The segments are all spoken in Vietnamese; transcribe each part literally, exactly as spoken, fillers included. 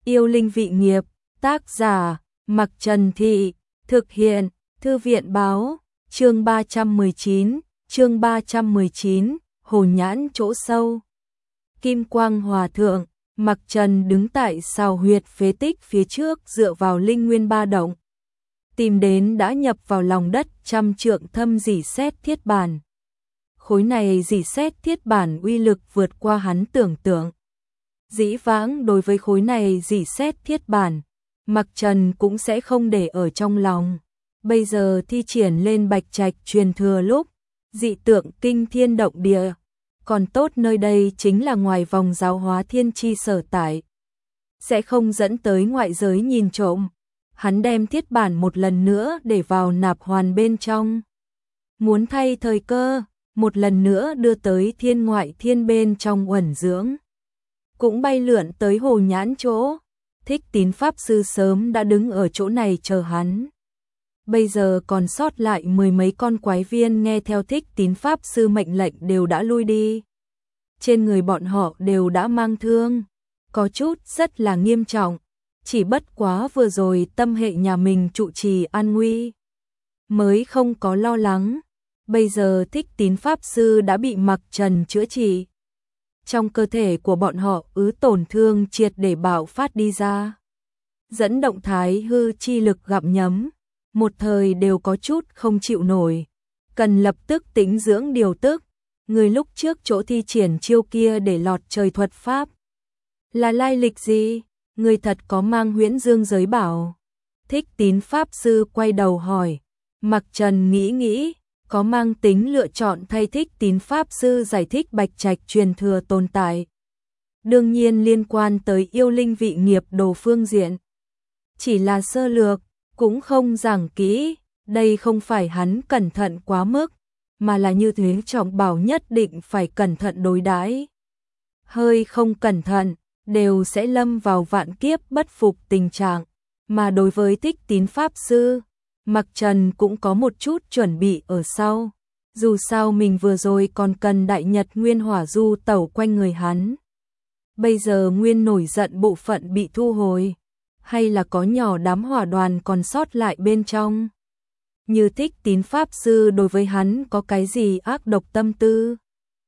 Yêu linh vị nghiệp, tác giả, Mặc Trần Thị, thực hiện, Thư viện báo, chương ba trăm mười chín, chương ba trăm mười chín, Hồ Nhãn chỗ sâu. Kim Quang Hòa Thượng, Mặc Trần đứng tại sào huyệt phế tích phía trước dựa vào linh nguyên ba động. Tìm đến đã nhập vào lòng đất trăm trượng thâm rỉ sét thiết bản. Khối này rỉ sét thiết bản uy lực vượt qua hắn tưởng tượng. Dĩ vãng đối với khối này rỉ sét thiết bản, Mặc Trần cũng sẽ không để ở trong lòng. Bây giờ thi triển lên bạch trạch truyền thừa lúc, dị tượng kinh thiên động địa. Còn tốt nơi đây chính là ngoài vòng giáo hóa thiên chi sở tại. Sẽ không dẫn tới ngoại giới nhìn trộm. Hắn đem thiết bản một lần nữa để vào nạp hoàn bên trong. Muốn thay thời cơ, một lần nữa đưa tới thiên ngoại thiên bên trong uẩn dưỡng. Cũng bay lượn tới Hồ Nhãn chỗ. Thích Tín Pháp Sư sớm đã đứng ở chỗ này chờ hắn. Bây giờ còn sót lại mười mấy con quái viên nghe theo Thích Tín Pháp Sư mệnh lệnh đều đã lui đi. Trên người bọn họ đều đã mang thương, có chút rất là nghiêm trọng, chỉ bất quá vừa rồi tâm hệ nhà mình trụ trì an nguy, mới không có lo lắng. Bây giờ Thích Tín Pháp Sư đã bị Mặc Trần chữa trị. Trong cơ thể của bọn họ ứ tổn thương triệt để bạo phát đi ra. Dẫn động thái hư chi lực gặm nhấm, một thời đều có chút không chịu nổi. Cần lập tức tĩnh dưỡng điều tức. Người lúc trước chỗ thi triển chiêu kia để lọt trời thuật pháp. Là lai lịch gì? Người thật có mang huyễn dương giới bảo. Thích Tín Pháp Sư quay đầu hỏi. Mặc Trần nghĩ nghĩ, có mang tính lựa chọn thay Thích Tín Pháp Sư giải thích bạch trạch truyền thừa tồn tại. Đương nhiên liên quan tới yêu linh vị nghiệp đồ phương diện. Chỉ là sơ lược, cũng không giảng kỹ, đây không phải hắn cẩn thận quá mức, mà là như thế trọng bảo nhất định phải cẩn thận đối đãi. Hơi không cẩn thận, đều sẽ lâm vào vạn kiếp bất phục tình trạng, mà đối với Thích Tín Pháp Sư, Mặc Trần cũng có một chút chuẩn bị ở sau. Dù sao mình vừa rồi còn cần đại nhật nguyên hỏa du tẩu quanh người hắn. Bây giờ nguyên nổi giận bộ phận bị thu hồi, hay là có nhỏ đám hỏa đoàn còn sót lại bên trong. Như Thích Tín Pháp Sư đối với hắn có cái gì ác độc tâm tư.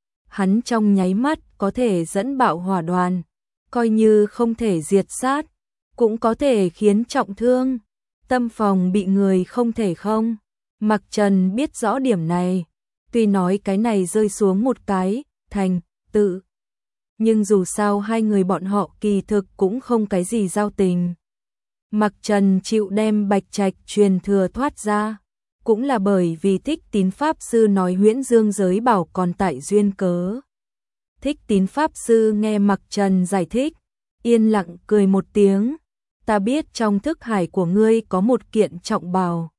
Hắn trong nháy mắt có thể dẫn bạo hỏa đoàn, coi như không thể diệt sát, cũng có thể khiến trọng thương. Tâm phòng bị người không thể không. Mặc Trần biết rõ điểm này, tuy nói cái này rơi xuống một cái, thành, tự. Nhưng dù sao hai người bọn họ kỳ thực cũng không cái gì giao tình. Mặc Trần chịu đem bạch trạch truyền thừa thoát ra, cũng là bởi vì Thích Tín Pháp Sư nói huyễn dương giới bảo còn tại duyên cớ. Thích Tín Pháp Sư nghe Mặc Trần giải thích, yên lặng cười một tiếng. Ta biết trong thức hải của ngươi có một kiện trọng bào,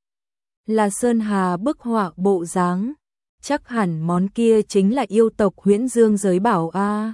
là sơn hà bức họa bộ dáng, chắc hẳn món kia chính là yêu tộc huyễn dương giới bảo a.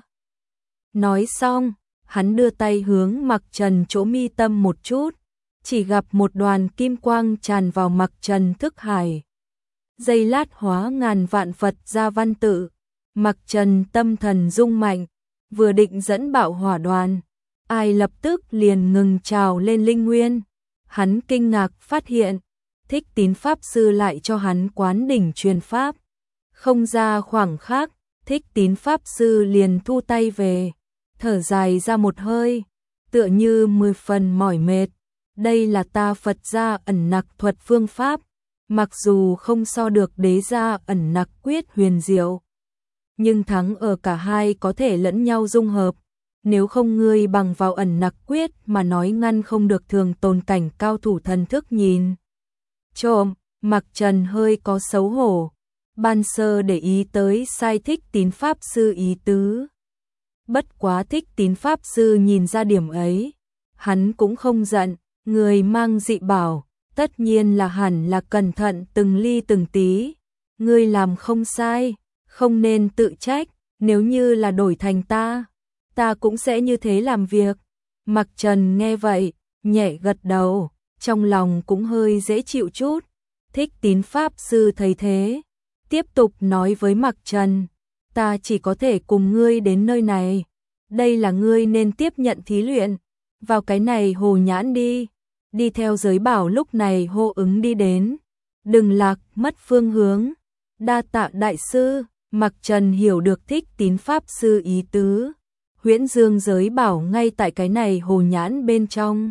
Nói xong, hắn đưa tay hướng Mặc Trần chỗ mi tâm một chút, chỉ gặp một đoàn kim quang tràn vào Mặc Trần thức hải. Giây lát hóa ngàn vạn Phật ra văn tự, Mặc Trần tâm thần rung mạnh, vừa định dẫn bạo hỏa đoàn, ai lập tức liền ngừng trào lên linh nguyên. Hắn kinh ngạc phát hiện, Thích Tín Pháp Sư lại cho hắn quán đỉnh truyền pháp. Không ra khoảng khắc, Thích Tín Pháp Sư liền thu tay về, thở dài ra một hơi, tựa như mười phần mỏi mệt. Đây là ta Phật gia ẩn nặc thuật phương pháp, mặc dù không so được đế gia ẩn nặc quyết huyền diệu, nhưng thắng ở cả hai có thể lẫn nhau dung hợp. Nếu không ngươi bằng vào ẩn nặc quyết mà nói ngăn không được thường tồn cảnh cao thủ thần thức nhìn trộm. Mặc Trần hơi có xấu hổ, ban sơ để ý tới sai Thích Tín Pháp Sư ý tứ. Bất quá Thích Tín Pháp Sư nhìn ra điểm ấy, hắn cũng không giận. Người mang dị bảo, tất nhiên là hẳn là cẩn thận từng ly từng tí. Ngươi làm không sai, không nên tự trách, nếu như là đổi thành ta, ta cũng sẽ như thế làm việc. Mặc Trần nghe vậy, nhẹ gật đầu, trong lòng cũng hơi dễ chịu chút. Thích Tín Pháp Sư thấy thế, tiếp tục nói với Mặc Trần, ta chỉ có thể cùng ngươi đến nơi này, đây là ngươi nên tiếp nhận thí luyện, vào cái này Hồ Nhãn đi, đi theo Giới Bảo lúc này hô ứng đi đến, đừng lạc mất phương hướng, đa tạ đại sư. Mặc Trần hiểu được Thích Tín pháp sư ý tứ, Huyễn Dương Giới Bảo ngay tại cái này Hồ Nhãn bên trong.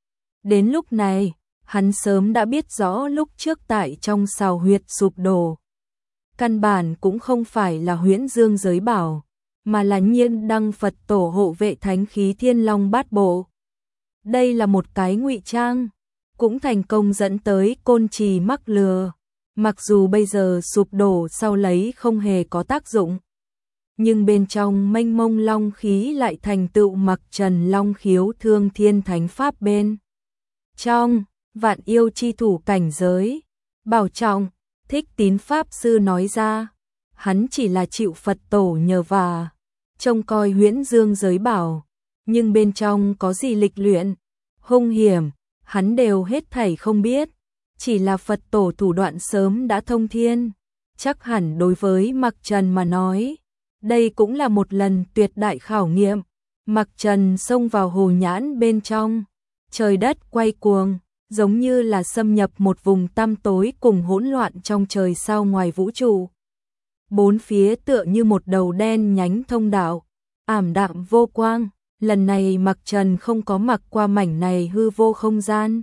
Đến lúc này, hắn sớm đã biết rõ lúc trước tại trong sào huyệt sụp đổ. Căn bản cũng không phải là Huyễn Dương Giới Bảo, mà là Nhiên Đăng Phật Tổ hộ vệ thánh khí Thiên Long Bát Bộ. Đây là một cái ngụy trang, cũng thành công dẫn tới Côn Trì mắc lừa. Mặc dù bây giờ sụp đổ sau lấy không hề có tác dụng, nhưng bên trong mênh mông long khí lại thành tựu Mặc Trần Long Khiếu Thương Thiên Thánh Pháp bên trong, vạn yêu chi thủ cảnh giới. Bảo trọng, Thích Tín pháp sư nói ra, hắn chỉ là chịu Phật Tổ nhờ vả, trông coi Huyễn Dương Giới Bảo, nhưng bên trong có gì lịch luyện, hung hiểm, hắn đều hết thảy không biết. Chỉ là Phật Tổ thủ đoạn sớm đã thông thiên, chắc hẳn đối với Mặc Trần mà nói, đây cũng là một lần tuyệt đại khảo nghiệm. Mặc Trần xông vào Hồ Nhãn bên trong, trời đất quay cuồng, giống như là xâm nhập một vùng tăm tối cùng hỗn loạn trong trời sao ngoài vũ trụ. Bốn phía tựa như một đầu đen nhánh thông đạo, ảm đạm vô quang. Lần này Mặc Trần không có mặc qua mảnh này hư vô không gian,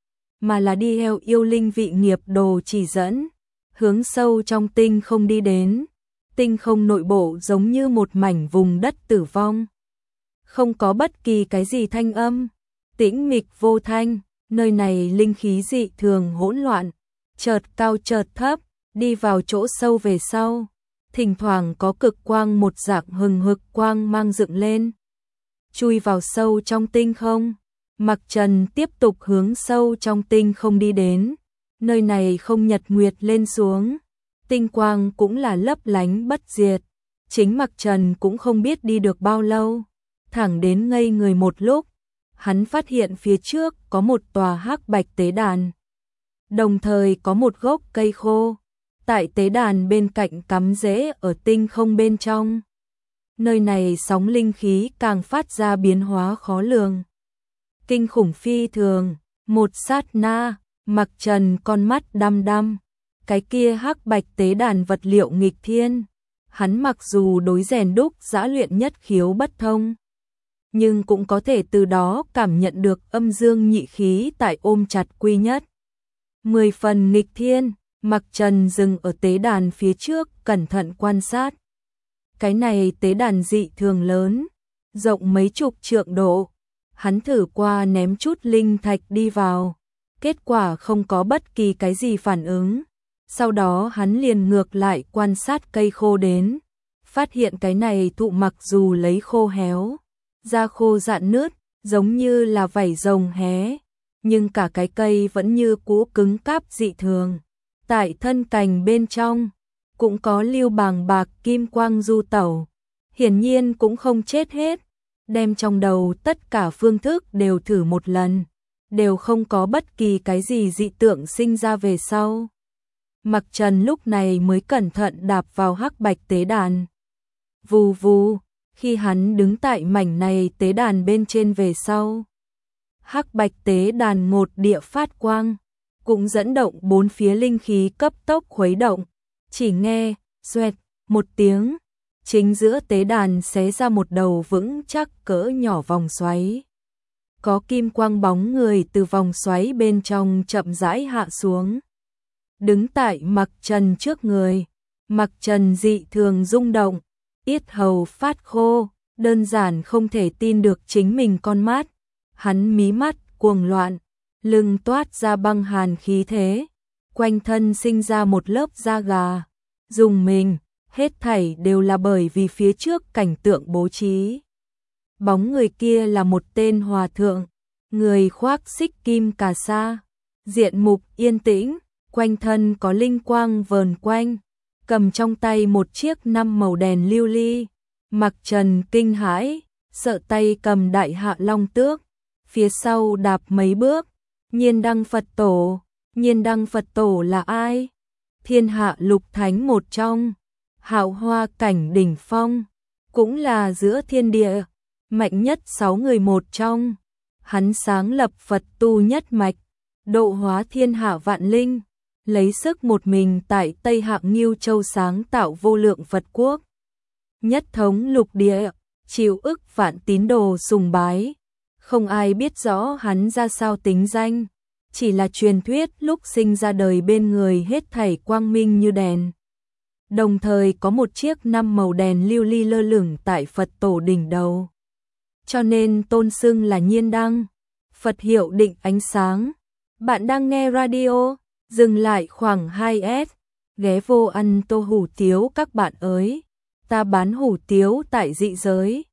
mà là đi theo yêu linh vị nghiệp đồ chỉ dẫn, hướng sâu trong tinh không đi đến. Tinh không nội bộ giống như một mảnh vùng đất tử vong, không có bất kỳ cái gì thanh âm, tĩnh mịch vô thanh. Nơi này linh khí dị thường hỗn loạn, chợt cao chợt thấp, đi vào chỗ sâu về sau, thỉnh thoảng có cực quang một dạng hừng hực quang mang dựng lên, chui vào sâu trong tinh không. Mặc Trần tiếp tục hướng sâu trong tinh không đi đến, nơi này không nhật nguyệt lên xuống, tinh quang cũng là lấp lánh bất diệt. Chính Mặc Trần cũng không biết đi được bao lâu, thẳng đến ngây người một lúc, hắn phát hiện phía trước có một tòa hắc bạch tế đàn, đồng thời có một gốc cây khô tại tế đàn bên cạnh cắm rễ ở tinh không bên trong. Nơi này sóng linh khí càng phát ra biến hóa khó lường, kinh khủng phi thường. Một sát na, Mặc Trần con mắt đăm đăm, cái kia hắc bạch tế đàn vật liệu nghịch thiên, hắn mặc dù đối rèn đúc giã luyện nhất khiếu bất thông, nhưng cũng có thể từ đó cảm nhận được âm dương nhị khí tại ôm chặt quy nhất. Mười phần nghịch thiên. Mặc Trần dừng ở tế đàn phía trước, cẩn thận quan sát. Cái này tế đàn dị thường lớn, rộng mấy chục trượng độ. Hắn thử qua ném chút linh thạch đi vào, kết quả không có bất kỳ cái gì phản ứng. Sau đó hắn liền ngược lại quan sát cây khô đến, phát hiện cái này thụ mặc dù lấy khô héo, da khô rạn nứt, giống như là vảy rồng hé, nhưng cả cái cây vẫn như cũ cứng cáp dị thường. Tại thân cành bên trong, cũng có lưu bàng bạc kim quang du tẩu, hiển nhiên cũng không chết hết. Đem trong đầu tất cả phương thức đều thử một lần, đều không có bất kỳ cái gì dị tượng sinh ra về sau. Mặc Trần lúc này mới cẩn thận đạp vào hắc bạch tế đàn. Vù vù, khi hắn đứng tại mảnh này tế đàn bên trên về sau, hắc bạch tế đàn ngột địa phát quang, cũng dẫn động bốn phía linh khí cấp tốc khuấy động. Chỉ nghe xoẹt một tiếng, chính giữa tế đàn xé ra một đầu vững chắc cỡ nhỏ vòng xoáy. Có kim quang bóng người từ vòng xoáy bên trong chậm rãi hạ xuống, đứng tại Mặc Trần trước người. Mặc Trần dị thường rung động, yết hầu phát khô, đơn giản không thể tin được chính mình con mắt. Hắn mí mắt cuồng loạn, lưng toát ra băng hàn khí thế, quanh thân sinh ra một lớp da gà, dùng mình. Hết thảy đều là bởi vì phía trước cảnh tượng bố trí. Bóng người kia là một tên hòa thượng, người khoác xích kim cà sa, diện mục yên tĩnh, quanh thân có linh quang vờn quanh, cầm trong tay một chiếc năm màu đèn lưu ly. Mặc Trần kinh hãi, sợ tay cầm đại hạ long tước, phía sau đạp mấy bước. Nhiên Đăng Phật Tổ. Nhiên Đăng Phật Tổ là ai? Thiên hạ lục thánh một trong, hạo hoa cảnh đỉnh phong, cũng là giữa thiên địa mạnh nhất sáu người một trong. hắn sáng lập Phật tu nhất mạch, độ hóa thiên hạ vạn linh, lấy sức một mình tại Tây Hạng Ngưu Châu sáng tạo vô lượng Phật quốc. Nhất thống lục địa, chịu ức vạn tín đồ sùng bái. Không ai biết rõ hắn ra sao tính danh, chỉ là truyền thuyết lúc sinh ra đời bên người hết thảy quang minh như đèn. Đồng thời có một chiếc năm màu đèn lưu ly lơ lửng tại Phật tổ đỉnh đầu. Cho nên tôn xưng là Nhiên Đăng, Phật hiệu định ánh sáng. Bạn đang nghe radio, dừng lại khoảng hai s, ghé vô ăn tô hủ tiếu các bạn ơi. Ta bán hủ tiếu tại dị giới,